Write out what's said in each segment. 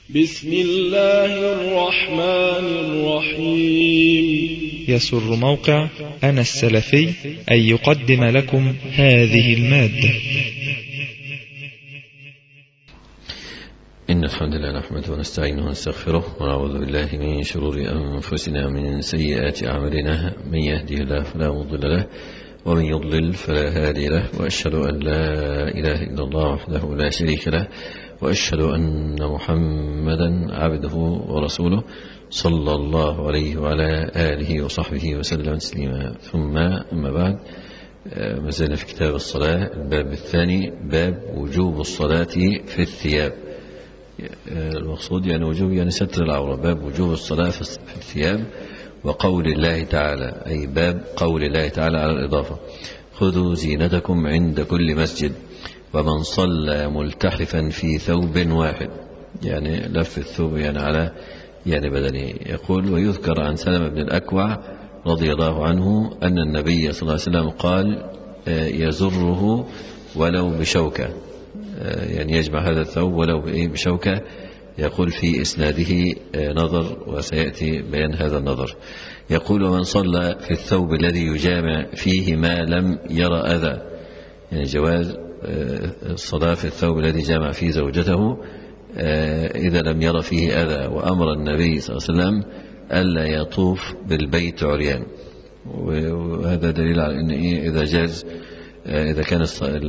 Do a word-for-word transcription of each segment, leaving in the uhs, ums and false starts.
بسم الله الرحمن الرحيم. يسر موقع أنا السلفي أن يقدم لكم هذه المادة. إن الحمد لله نحمده ونستعينه ونستغفره ونعوذ بالله من شرور أنفسنا ومن سيئات أعمالنا، من يهده الله فلا مضل له ومن يضلل فلا هادي له، وأشهد أن لا إله إلا الله وحده لا شريك له، وأشهد أن محمدا عبده ورسوله صلى الله عليه وعلى آله وصحبه وسلم تسليما. ثم أما بعد، ما زلنا في كتاب الصلاة، الباب الثاني، باب وجوب الصلاة في الثياب. المقصود يعني وجوب يعني ستر العورة، باب وجوب الصلاة في الثياب. وقول الله تعالى، أي باب قول الله تعالى على الإضافة: خذوا زينتكم عند كل مسجد، ومن صلى ملتحفا في ثوب واحد، يعني لف الثوب يعني على يعني بدنه. يقول: ويذكر عن سلمة بن الأكوع رضي الله عنه أن النبي صلى الله عليه وسلم قال: يزره ولو بشوكة، يعني يجمع هذا الثوب ولو بشوكة. يقول في إسناده نظر، وسيأتي بيان هذا النظر. يقول: ومن صلى في الثوب الذي يجامع فيه ما لم يرى أذى، يعني جواز الصلاة في الثوب الذي جامع فيه زوجته إذا لم يرى فيه أذى. وأمر النبي صلى الله عليه وسلم ألا يطوف بالبيت عريان، وهذا دليل على أن إذا جاز إذا كان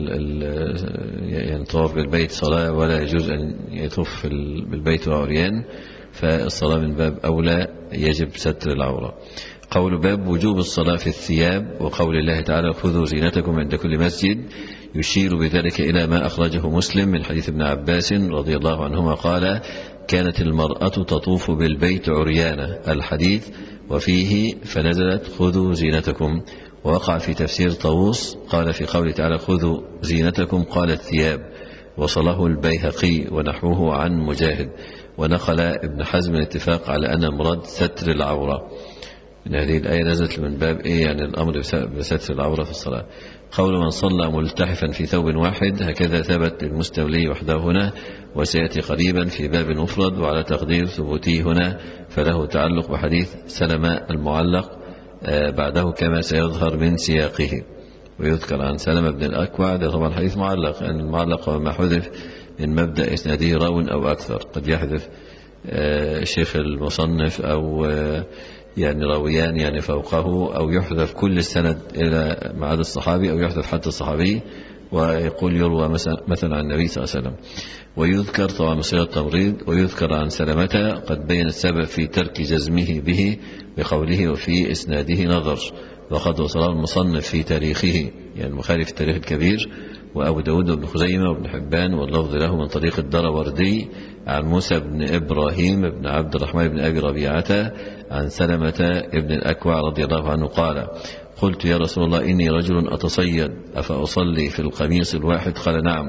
يعني طواف بالبيت صلاة ولا يجوز أن يطوف بالبيت عريان، فالصلاة من باب أولى يجب ستر العورة. قول باب وجوب الصلاة في الثياب. وقول الله تعالى: خذوا زينتكم عند كل مسجد، يشير بذلك إلى ما أخرجه مسلم من حديث ابن عباس رضي الله عنهما قال: كانت المرأة تطوف بالبيت عريانة، الحديث. وفيه فنزلت: خذوا زينتكم. ووقع في تفسير طاووس قال في قوله تعالى: خذوا زينتكم قال الثياب، وصله البيهقي ونحوه عن مجاهد. ونقل ابن حزم الاتفاق على أن مراد ستر العورة. من هذه الآية نزلت من باب إيه؟ يعني الأمر بستر العورة في الصلاة. قول من صلى ملتحفا في ثوب واحد، هكذا ثبت المستولي وحده هنا، وسيأتي قريبا في باب مفرد. وعلى تقدير ثبوته هنا فله تعلق بحديث سلمة المعلق بعده كما سيظهر من سياقه. ويذكر عن سلمة بن الأكوع، ده طبعا حديث معلق، أن يعني المعلق وما حذف من مبدأ إسناده راو أو أكثر. قد يحذف الشيخ المصنف أو يعني راويان يعني فوقه، أو يحذف كل السند إلى معاد الصحابي، أو يحذف حتى الصحابي ويقول يروى مثلا عن النبي صلى الله عليه وسلم. ويذكر طبعا بصيغة التمريض. ويذكر عن سلمة قد بين السبب في ترك جزمه به بقوله: وفي إسناده نظر. وقد وصله المصنف في تاريخه، يعني البخاري في التاريخ الكبير، وأبو داود وابن خزيمة وابن حبان، واللفظ له من طريق الدروردي عن موسى بن إبراهيم بن عبد الرحمن بن أبي ربيعة عن سلمة ابن الأكوع رضي الله عنه قال: قلت يا رسول الله إني رجل أتصيد، أفأصلي في القميص الواحد؟ قال: نعم،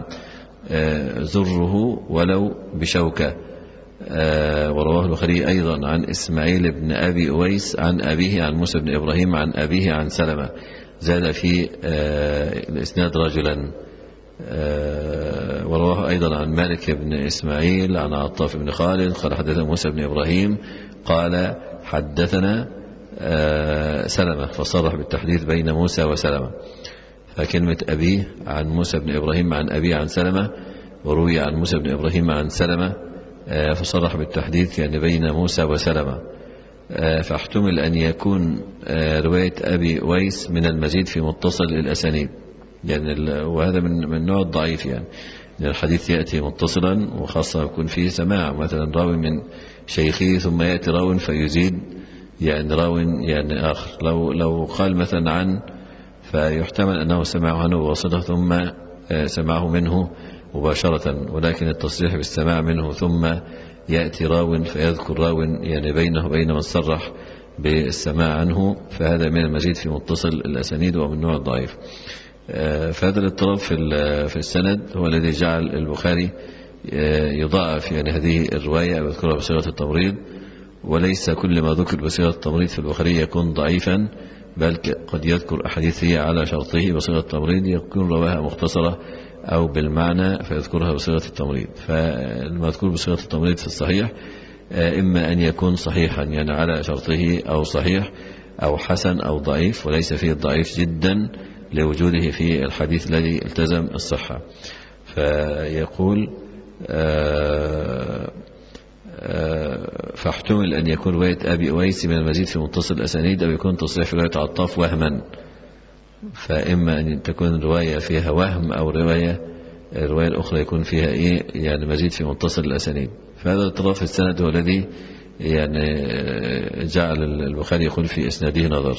زره ولو بشوكة. ورواه البخاري أيضا عن إسماعيل بن أبي أويس عن أبيه عن موسى بن إبراهيم عن أبيه عن سلمة، زاد في الإسناد رجلا. ورواه أيضا عن مالك بن إسماعيل عن عطاف بن خالد قال: حدثنا موسى بن إبراهيم قال: حدثنا سلمة، فصرح بالتحديث بين موسى وسلمة. فكلمة أبيه عن موسى بن إبراهيم عن أبيه عن سلمة، وروي عن موسى بن إبراهيم عن سلمة، فصرح بالتحديث يعني بين موسى وسلمة. فاحتمل أن يكون رواية أبي ويس من المزيد في متصل الأسانيد، يعني وهذا من من نوع الضعيف، يعني الحديث يأتي متصلا، وخاصة يكون فيه سماع، مثلا راوي من شيخه ثم يأتي راوي فيزيد يعني راوي يعني آخر. لو لو قال مثلا عن، فيحتمل أنه سمعه عنه بواسطة ثم سمعه منه مباشرة، ولكن التصريح بالسماع منه ثم يأتي راو فيذكر راو يعني بينه وبين من صرح بالسماع عنه، فهذا من المزيد في متصل الأسانيد ومن نوع الضعيف. فهذا الاضطراب في السند هو الذي جعل البخاري يضاعف يعني هذه الرواية أو يذكرها بصيغة التمريض. وليس كل ما ذكر بصيغة التمريض في البخاري يكون ضعيفا، بل قد يذكر أحاديثه على شرطه بصيغة التمريض يكون رواها مختصرة أو بالمعنى فيذكرها بصيغة التمريض. فالمذكور بصيغة التمريض في الصحيح إما أن يكون صحيحا يعني على شرطه، أو صحيح أو حسن أو ضعيف، وليس فيه الضعيف جدا لوجوده في الحديث الذي التزم الصحة. فيقول آآ آآ فاحتمل أن يكون رواية أبي أويس من المزيد في متصل الأسانيد، أو يكون تصريح في رواية عطاف وهما. فإما أن تكون رواية فيها وهم، أو رواية الرواية الأخرى يكون فيها إيه يعني مزيد في متصل الأسانيد. فهذا الاضطراب في السند هو الذي يعني جعل البخاري يقول في إسناده نظر.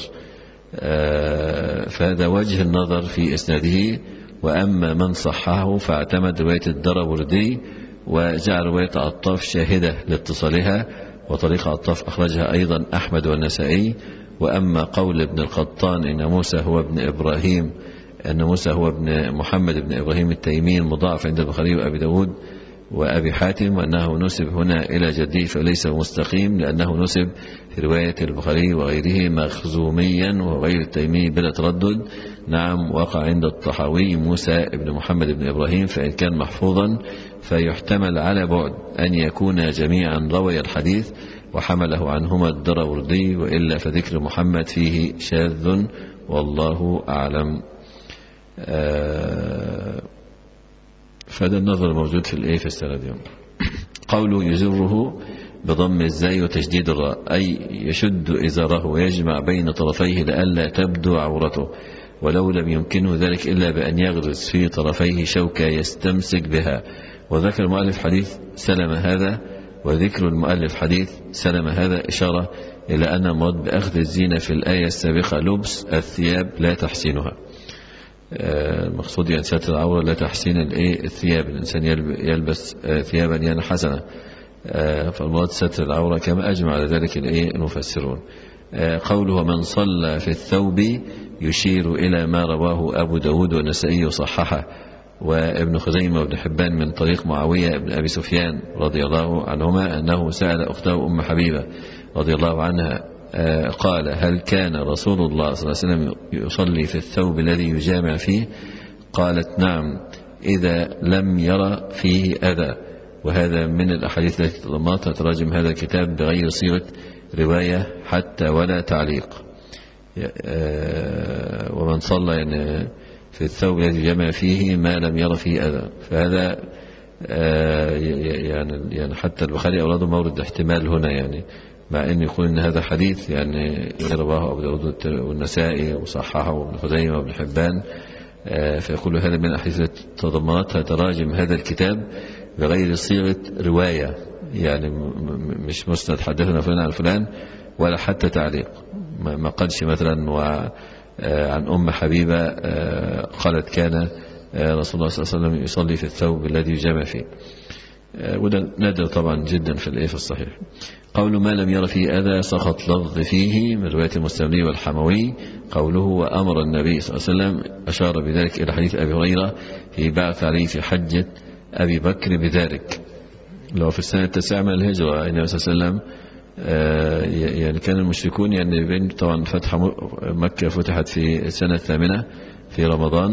فهذا وجه النظر في إسناده. وأما من صححه فاعتمد رواية الدربردي وجعل رواية عطاف شاهدة لاتصالها، وطريق عطاف أخرجها أيضا أحمد والنسائي. وأما قول ابن القطان إن موسى هو ابن إبراهيم أن موسى هو ابن محمد بن إبراهيم التيمي المضاعف عند البخاري وأبي داود وأبي حاتم، وأنه نسب هنا إلى جده فليس مستقيم، لأنه نسب في رواية البخاري وغيره مخزوميا وغير التيمي بلا تردد. نعم، وقع عند الطحاوي موسى ابن محمد بن إبراهيم، فإن كان محفوظا فيحتمل على بعد أن يكون جميعا روي الحديث وحمله عنهما الدربردي، وإلا فذكر محمد فيه شاذ والله أعلم. آه فهذا النظر موجود في الايه في السند. قوله يزره بضم الزاي وتشديد الراء، أي يشد إزاره ويجمع بين طرفيه لئلا تبدو عورته، ولو لم يمكنه ذلك إلا بأن يغرس في طرفيه شوكة يستمسك بها. وذكر المؤلف حديث سلم هذا، وذكر المؤلف حديث سلم هذا إشارة إلى أن المراد بأخذ الزينة في الآية السابقة لبس الثياب لا تحسينها. المقصود يعني ستر العورة لا تحسين الايه الثياب، الإنسان يلبس ثيابا يعني حسنة، فالمراد ستر العورة كما أجمع على ذلك الايه المفسرون. قوله من صلى في الثوب يشير إلى ما رواه أبو داود والنسائي وصححه وابن خزيمة وابن حبان من طريق معاوية بن أبي سفيان رضي الله عنهما أنه سأل أخته أم حبيبة رضي الله عنها قال هل كان رسول الله صلى الله عليه وسلم يصلي في الثوب الذي يجامع فيه؟ قالت نعم إذا لم يرى فيه أذى. وهذا من الأحاديث التي تضمنتها تراجم هذا الكتاب بغير صيغة رواية حتى ولا تعليق. ومن صلى يعني في الثوب الذي يجامع فيه ما لم يرى فيه أذى، فهذا يعني يعني حتى البخاري أوراده مورد احتمال هنا، يعني مع أن يقول أن هذا حديث يعني رواه أبو داود والنسائي وصححه وابن خزيمة وابن حبان، فيقول هذا من الأحاديث التي تضمنتها تراجم هذا الكتاب بغير صيغة رواية، يعني مش مسند حدثنا فلان عن فلان ولا حتى تعليق. ما قالش مثلا وعن أم حبيبة قالت كان رسول الله صلى الله عليه وسلم يصلي في الثوب الذي يجامع فيه، وده نادر طبعا جدا في الايه في الصحيح. قول ما لم ير فيه أذى سقط لفظ فيه من رواية المستملي والحموي. قوله وأمر النبي صلى الله عليه وسلم أشار بذلك إلى حديث أبي هريرة في بعث عليه في حجة أبي بكر بذلك، لو في السنة التاسعة من الهجرة النبي صلى الله عليه وسلم يعني كان المشركون يعني بين طبعا فتح مكة فتحت في السنة الثامنة في رمضان،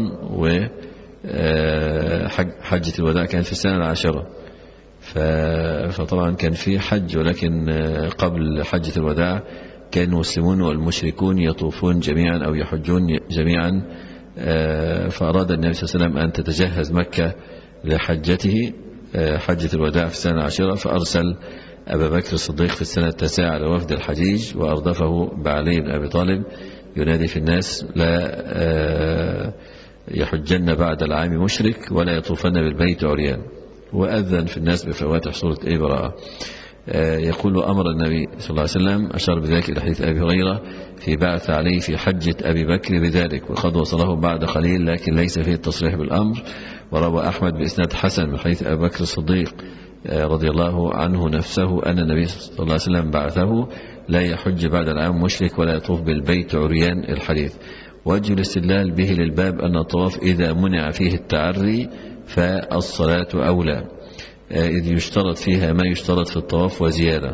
وحجة الوداع كانت في السنة العاشرة، فطبعا كان في حج، ولكن قبل حجة الوداع كان المسلمون والمشركون يطوفون جميعا أو يحجون جميعا، فأراد النبي صلى الله عليه وسلم أن تتجهز مكة لحجته حجة الوداع في السنة العاشرة، فأرسل أبا بكر الصديق في السنة التاسعة على وفد الحجيج، وأردفه بعلي بن أبي طالب ينادي في الناس لا يحجن بعد العام مشرك ولا يطوفن بالبيت عريان، وأذن في الناس بفواتح سورة أي براءة. يقول أمر النبي صلى الله عليه وسلم أشار بذلك إلى حديث أبي هريرة في بعث عليه في حجة أبي بكر بذلك، وقد وصله بعد قليل لكن ليس فيه التصريح بالأمر. وروى أحمد بإسناد حسن من حديث أبي بكر الصديق رضي الله عنه نفسه أن النبي صلى الله عليه وسلم بعثه لا يحج بعد العام مشرك ولا يطوف بالبيت عريان الحديث. وجه الاستدلال به للباب أن الطواف إذا منع فيه التعري فالصلاة أولى، إذ يشترط فيها ما يشترط في الطواف وزيادة.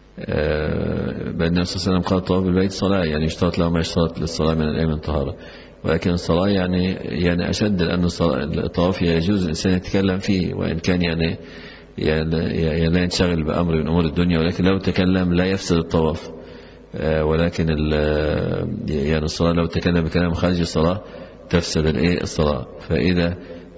بأن النبي صلى الله عليه وسلم قال الطواف بالبيت صلاة، يعني يشترط له ما يشترط للصلاة من الأيام طهارة. ولكن الصلاة يعني يعني أشد، لأن الطواف يجوز الإنسان يتكلم فيه، وإن كان يعني يعني لا ينشغل بأمر من أمور الدنيا، ولكن لو تكلم لا يفسد الطواف. ولكن يعني الصلاة لو تكلم بكلام خارج الصلاة تفسد الايه الصلاة. فإذا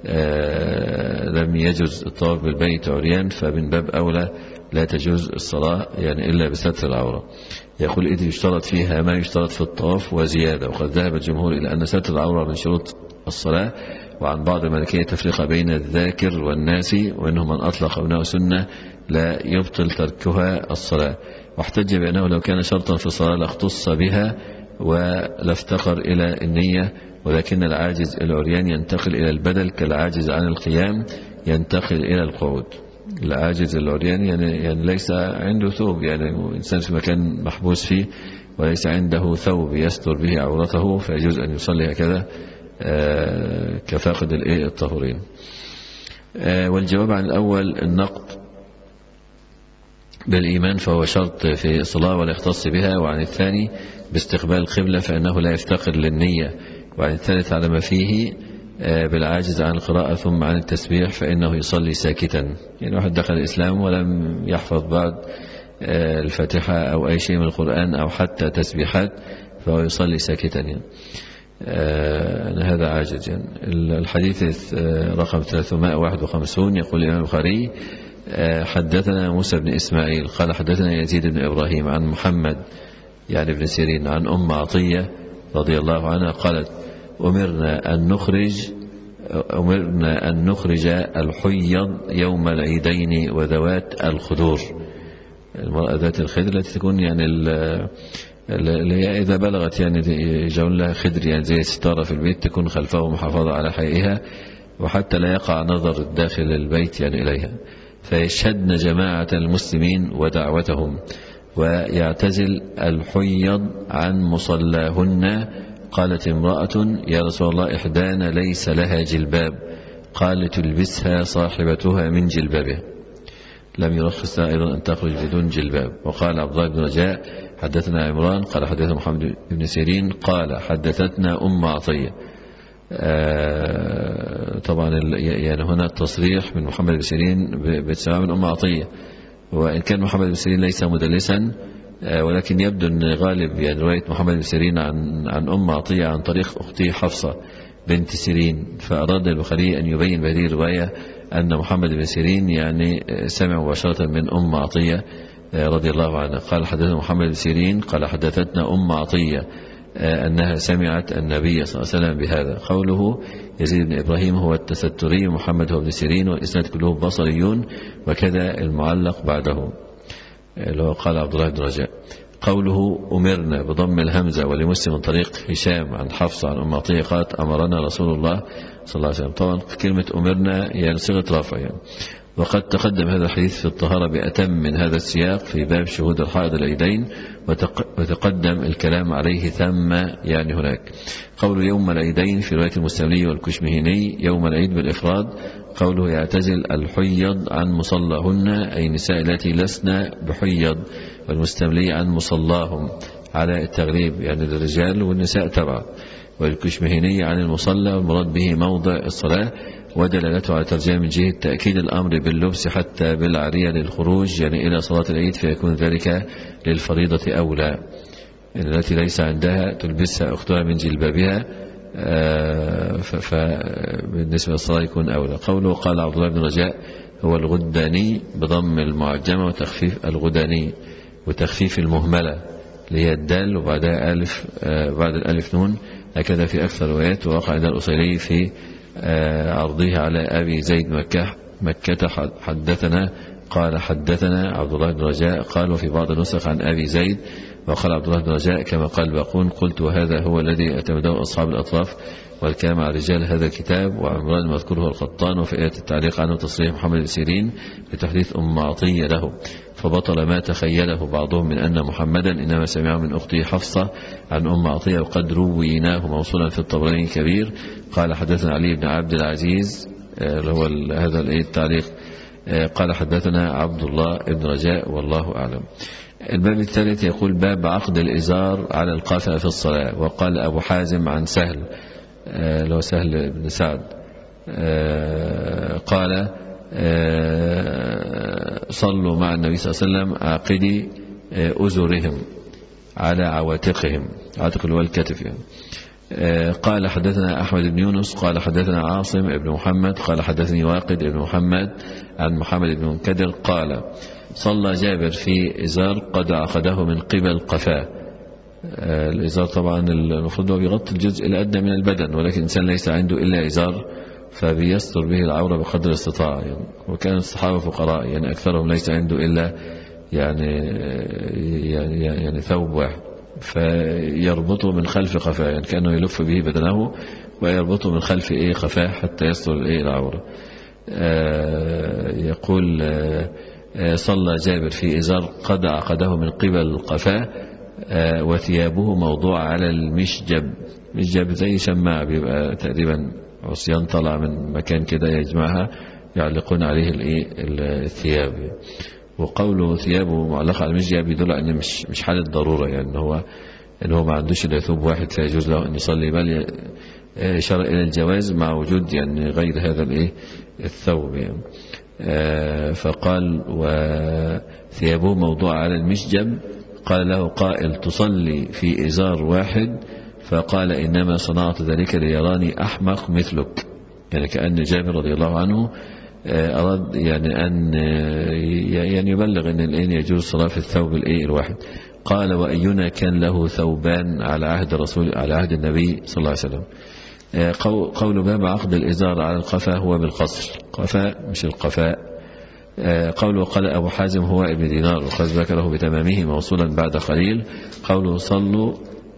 لم يجوز الطواف بالبيت عريان فمن باب أولى لا تجوز الصلاة يعني إلا بستر العورة. يقول إذ يشترط فيها ما يشترط في الطواف وزيادة، وقد ذهب الجمهور إلى أن ستر العورة من شروط الصلاة. وعن بعض المالكية تفريق بين الذاكر والناسي، وإنهم من أطلق أنه سنة لا يبطل تركها الصلاة. واحتج بأنه لو كان شرطا في الصلاة لاختص بها ولا افتقر إلى النية، ولكن العاجز العريان ينتقل إلى البدل كالعاجز عن القيام ينتقل إلى القعود. العاجز العريان يعني, يعني ليس عنده ثوب، يعني إنسان في مكان محبوس فيه وليس عنده ثوب يستر به عورته فيجوز أن يصلي هكذا آه كفاقد الطهورين. آه والجواب عن الأول النقد بالإيمان فهو شرط في الصلاة ولا يختص بها. وعن الثاني باستقبال القبلة فإنه لا يفتقر للنية. وعن الثالث على ما فيه بالعاجز عن القراءة ثم عن التسبيح فإنه يصلي ساكتا. يعني واحد دخل الإسلام ولم يحفظ بعد الفاتحة أو أي شيء من القرآن أو حتى تسبيحات فهو يصلي ساكتا يعني. هذا عاجز يعني. الحديث رقم ثلاثمائة وواحد وخمسين يقول الإمام البخاري حدثنا موسى بن إسماعيل قال حدثنا يزيد بن إبراهيم عن محمد يعني بن سيرين عن أم عطية رضي الله عنها قالت أمرنا أن نخرج أمرنا أن نخرج الحيض يوم العيدين وذوات الخدور. المرأة ذات الخدر التي تكون يعني اللي هي إذا بلغت يعني يجعل لها خدر يعني زي ستارة في البيت تكون خلفه محافظة على حيئها وحتى لا يقع نظر داخل البيت يعني إليها. فيشهدن جماعة المسلمين ودعوتهم ويعتزل الحيض عن مصلاهن. قالت امرأة يا رسول الله إحدانا ليس لها جلباب، قال تلبسها صاحبتها من جلبابها. لم يرخص أيضا أن تخرج بدون جلباب. وقال عبد الله بن رجاء حدثنا عمران قال حدثنا محمد بن سيرين قال حدثتنا أم عطية. آه طبعا يعني هنا التصريح من محمد بن سيرين بسماع من أم عطية، وإن كان محمد بن سيرين ليس مدلسا ولكن يبدو أن غالب يعني رواية محمد بن سيرين عن عن أم عطية عن طريق أختي حفصة بنت سيرين. فأراد البخاري أن يبين بهذه الرواية أن محمد بن سيرين يعني سمع مباشرة من أم عطية رضي الله عنها. قال حدثنا محمد بن سيرين قال حدثتنا أم عطية أنها سمعت النبي صلى الله عليه وسلم بهذا. قوله يزيد بن إبراهيم هو التستري ومحمد هو ابن سيرين والإسناد كلهم بصريون، وكذا المعلق بعده اللي هو قال عبد الله بن رجاء. قوله أمرنا بضم الهمزة ولمسلم من طريق هشام عن حفصة عن أم عطية قالت أمرنا رسول الله صلى الله عليه وسلم. طبعا كلمة أمرنا يعني صيغة رفع يعني. وقد تقدم هذا الحديث في الطهارة بأتم من هذا السياق في باب شهود الحائض العيدين، وتقدم الكلام عليه ثم يعني هناك. قول يوم العيدين في رواية المستملي والكشمهيني يوم العيد بالإفراد. قوله يعتزل الحيض عن مصلاهن أي نساء التي لسن بحيض، والمستملي عن مصلاهم على التغليب يعني الرجال والنساء تبع. والكشمهيني عن المصلى والمراد به موضع الصلاة، ودلالته على ترجمة من جهة تأكيد الأمر باللبس حتى بالعارية للخروج يعني إلى صلاة العيد، فيكون ذلك للفريضة أولى يعني التي ليس عندها تلبسها أختها من جلبابها فبالنسبة للصلاة يكون أولى. قوله قال عبد الله بن رجاء هو الغداني بضم المعجمة وتخفيف الغداني وتخفيف المهملة اللي هي الدال وبعدها ألف بعد الألف نون، هكذا في أكثر روايات. ووقع عند الأصيلي في عرضه على أبي زيد مكة مكة حدثنا قال حدثنا عبد الله بن رجاء قال. وفي بعض النسخ عن أبي زيد وقال عبد الله بن رجاء كما قال باقون. قلت وهذا هو الذي اعتمده أصحاب الأطراف والكلام على رجال هذا الكتاب. وعمران المذكور هو القطان، وفي آية التعليق عنه تصريح محمد بن سيرين بتحديث أم عطية له، فبطل ما تخيله بعضهم من أن محمدا إنما سمعه من أخته حفصة عن أم عطية، وقد رويناه موصولا في الطبراني الكبير. قال حدثنا علي بن عبد العزيز اللي هو هذا التعليق قال حدثنا عبد الله بن رجاء والله أعلم. الباب الثالث يقول باب عقد الإزار على القافية في الصلاة. وقال أبو حازم عن سهل لو سهل بن سعد قال صلوا مع النبي صلى الله عليه وسلم عاقدي أزرهم على عواتقهم، عاتق والكتف يعني. قال حدثنا أحمد بن يونس قال حدثنا عاصم بن محمد قال حدثني واقد بن محمد عن محمد بن منكدر قال صلى جابر في إزار قد عقده من قبل قفاه. الإزار طبعا المفروض هو بيغطي الجزء الأدنى من البدن، ولكن الإنسان ليس عنده إلا إزار فبيستر به العورة بقدر الاستطاعة يعني. وكان الصحابة فقراء يعني أكثرهم ليس عنده إلا يعني يعني, يعني ثوب واحد فيربطه من خلف قفاه، يعني كأنه يلف به بدنه ويربطه من خلف إيه قفاه حتى يستر إيه العورة. آه يقول آه صلى جابر في إزار قد عقده من قبل قفاه آه وثيابه موضوع على المشجب. مشجب زي شماعة بيبقى تقريبا عصيان طلع من مكان كده يجمعها يعلقون عليه الايه الثياب. وقوله ثيابه معلقة على المشجب يدل ان مش مش حالة ضرورة، يعني هو ان هو ما عندوش الا ثوب واحد فيجوز له ان يصلي، بل اشار الى الجواز مع وجود يعني غير هذا الايه الثوب يعني. فقال وثيابه موضوع على المشجب. قال له قائل تصلي في إزار واحد؟ فقال إنما صنعت ذلك ليراني أحمق مثلك، يعني كأن جابر رضي الله عنه أراد يعني أن يعني يبلغ أن الآن يجوز صلاة في الثوب الإيه الواحد. قال وأينا كان له ثوبان على عهد رسول على عهد النبي صلى الله عليه وسلم. قول باب عقد الإزار على القفا هو بالقصر، قفاء مش القفاء. قوله قال أبو حازم هو ابن دينار وقد ذكره بتمامه موصولا بعد قليل. قوله صلوا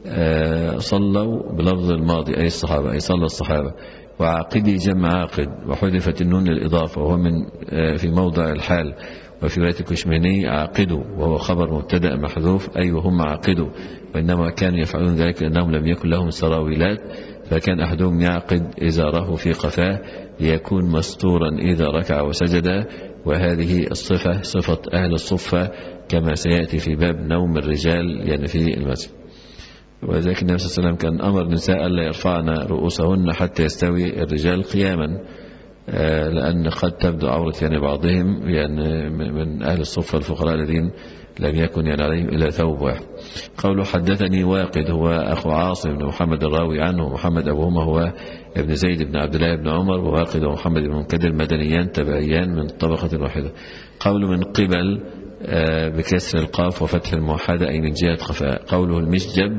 صلوا بلفظ الماضي أي الصحابة، أي صلى الصحابة. وعاقدي جمع عاقد وحذفت النون للإضافة وهو من في موضع الحال. وفي رواية الكشميني عاقدوا وهو خبر مبتدأ محذوف أي وهم عاقدوا، وإنما كانوا يفعلون ذلك لأنهم لم يكن لهم سراويلات فكان أحدهم يعقد إزاره في قفاه ليكون مستورا إذا ركع وسجد. وهذه الصفة صفة أهل الصفة كما سيأتي في باب نوم الرجال يعني في المسجد. وذلك النبي صلى الله عليه وسلم كان أمر النساء ألا يرفعن رؤوسهن حتى يستوي الرجال قياما، لأن قد تبدو عورة يعني بعضهم يعني من أهل الصفة الفقراء الذين لم يكن يعني عليهم إلا ثوب واحد. قوله حدثني واقد هو أخو عاصم بن محمد الراوي عنه محمد أبوهما هو ابن زيد بن عبد الله بن عمر، وواقد ومحمد بن منكدر مدنيان تبعيان من طبقة واحدة. قوله من قبل بكسر القاف وفتح الموحدة أي من جهة قفاء. قوله المشجب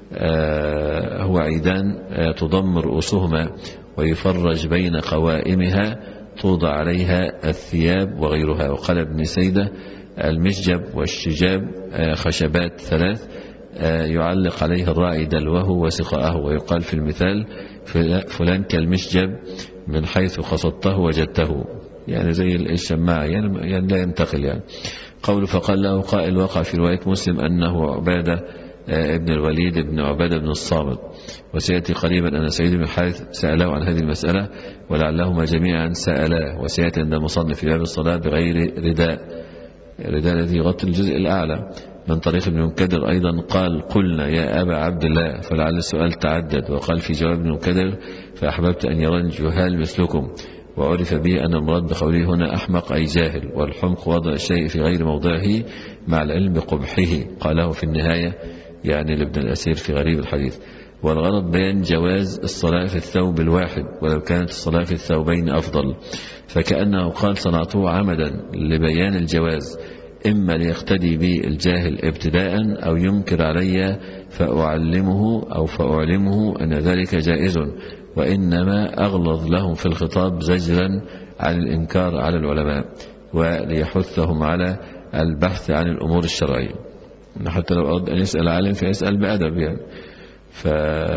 هو عيدان تضم رؤوسهما ويفرج بين قوائمها توضع عليها الثياب وغيرها. وقال ابن سيدة المشجب والشجاب خشبات ثلاث يعلق عليه الراعي دلوه وسقاءه. ويقال في المثال فلان كالمشجب من حيث قصدته وجدته، يعني زي الشماعة يعني, يعني لا ينتقل يعني. قول فقال له قائل وقع في رواية مسلم أنه عبادة ابن الوليد ابن عبادة بن الصامت. وسيأتي قريبا أن سيد بن الحارث سأله عن هذه المسألة ولعلهما جميعا سألاه. وسيأتي عند المصنف في باب الصلاة بغير رداء، الرداء الذي يغطي الجزء الأعلى من طريق ابن منكدر أيضا قال قلنا يا أبا عبد الله، فلعل السؤال تعدد. وقال في جواب ابن منكدر فأحببت أن يرى جهال مثلكم. وعرف به أن المراد بقوله هنا أحمق أي جاهل، والحمق وضع الشيء في غير موضعه مع العلم بقبحه. قاله في النهاية يعني لابن الأسير في غريب الحديث. والغرض بيان جواز الصلاة في الثوب الواحد ولو كانت الصلاة في الثوبين أفضل، فكأنه قال صنعته عمدا لبيان الجواز، إما ليقتدي بي الجاهل ابتداء أو ينكر علي فأعلمه أو فأعلمه أن ذلك جائز، وإنما أغلظ لهم في الخطاب زجرا عن الإنكار على العلماء وليحثهم على البحث عن الأمور الشرعية. حتى لو أراد أن يسأل عالم فيسأل بأدب يعني. ف...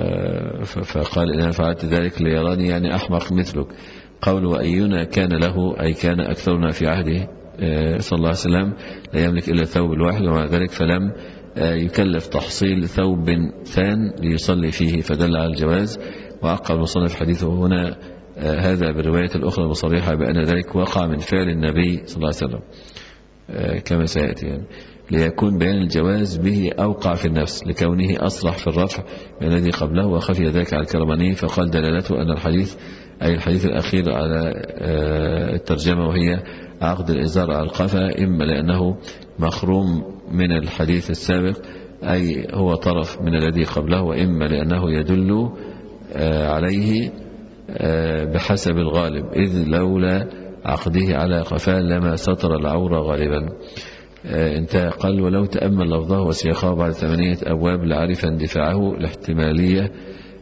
فقال إن فعلت ذلك ليراني يعني أحمق مثلك. قول وأينا كان له أي كان أكثرنا في عهده صلى الله عليه وسلم لا يملك إلا الثوب الواحد، ومع ذلك فلم يكلف تحصيل ثوب ثان ليصلي فيه فدل على الجواز. وعقب المصنف حديثه هنا هذا بالرواية الأخرى المصريحة بأن ذلك وقع من فعل النبي صلى الله عليه وسلم. كما سيأتي يعني، ليكون بيان الجواز به أوقع في النفس لكونه أصرح في الرفع من الذي قبله، وخفي ذلك على الكرماني فقال دلالته أن الحديث أي الحديث الأخير على الترجمة وهي عقد الإزار على القفا، إما لأنه مخروم من الحديث السابق أي هو طرف من الذي قبله، وإما لأنه يدل عليه بحسب الغالب، إذ لولا عقده على قفاه لما ستر العورة غالبا. انتهى. قال ولو تأمل لفظه وسياقه بعد ثمانية أبواب لعرف اندفاعه الاحتمالية،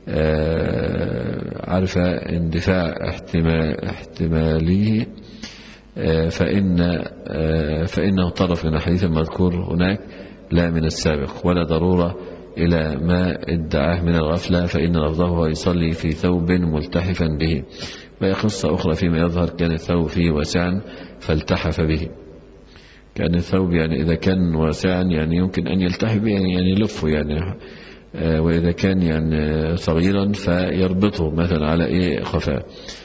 عرف اندفاع احتماليه، فإن فإنه طرف من الحديث المذكور هناك لا من السابق، ولا ضرورة إلى ما ادعاه من الغفلة، فإن لفظه هو يصلي في ثوب ملتحفا به. وهي قصة أخرى فيما يظهر كان الثوب فيه واسعا فالتحف به. كان الثوب يعني إذا كان واسعا يعني يمكن أن يلتحف به يعني يلفه يعني، وإذا كان يعني صغيرا فيربطه مثلا على إيه خفاء،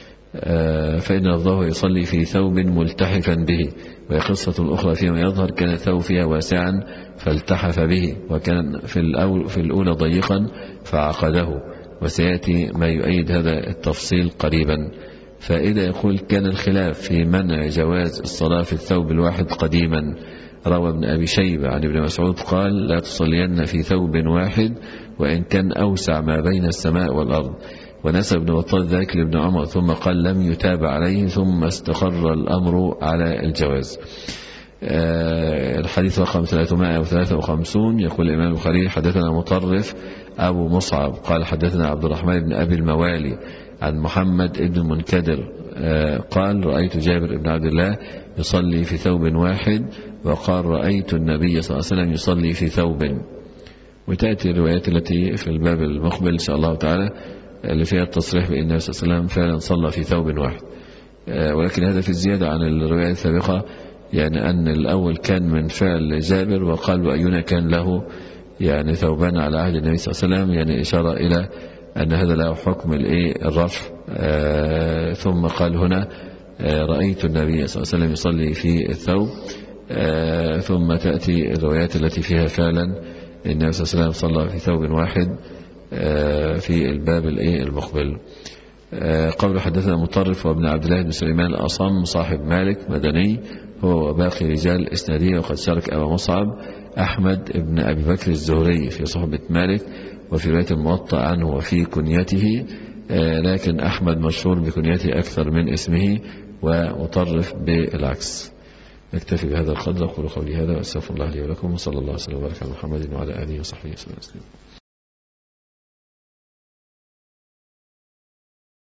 فإن لفظه يصلي في ثوب ملتحفا به. وهي قصة أخرى فيما يظهر كان الثوب فيها واسعا فالتحف به، وكان في الأول في الأولى ضيقا فعقده، وسيأتي ما يؤيد هذا التفصيل قريبا. فإذا يقول كان الخلاف في منع جواز الصلاة في الثوب الواحد قديما. روى ابن أبي شيبة عن ابن مسعود قال لا تصلين في ثوب واحد وإن كان أوسع ما بين السماء والأرض، ونسب ابن بطال ذلك لابن عمر، ثم قال لم يتابع عليه، ثم استقر الأمر على الجواز. الحديث رقم ثلاثمائة وثلاثة وخمسين. يقول الإمام البخاري حدثنا مطرف أبو مصعب قال حدثنا عبد الرحمن بن أبي الموالي عن محمد بن المنكدر قال رأيت جابر بن عبد الله يصلي في ثوب واحد، وقال رأيت النبي صلى الله عليه وسلم يصلي في ثوب. وتأتي الروايات التي في الباب المقبل إن شاء الله تعالى اللي فيها التصريح بأن النبي صلى الله عليه وسلم فعلا صلى في ثوب واحد، ولكن هذا في الزيادة عن الروايات السابقة، يعني أن الأول كان من فعل جابر، وقال وأينا كان له يعني ثوبان على عهد النبي صلى الله عليه وسلم، يعني إشارة إلى أن هذا له حكم الرفع. آه ثم قال هنا آه رأيت النبي صلى الله عليه وسلم يصلي في الثوب. آه ثم تأتي الروايات التي فيها فعلا النبي صلى الله عليه وسلم صلى في ثوب واحد آه في الباب المقبل. آه قول حدثنا مطرف وابن عبد الله بن سليمان الأصم صاحب مالك مدني هو وباقي رجال إسنادية، وقد شارك أبا مصعب أحمد بن أبي بكر الزهري في صحبة مالك وفي رواية الموطأ عنه وفي كنيته، آه لكن أحمد مشهور بكنيته أكثر من اسمه، ومطرف بالعكس. نكتفي بهذا القدر. أقول قولي هذا وأستغفر الله لي ولكم، وصلى الله وسلم وبارك على محمد وعلى آله وصحبه وسلم.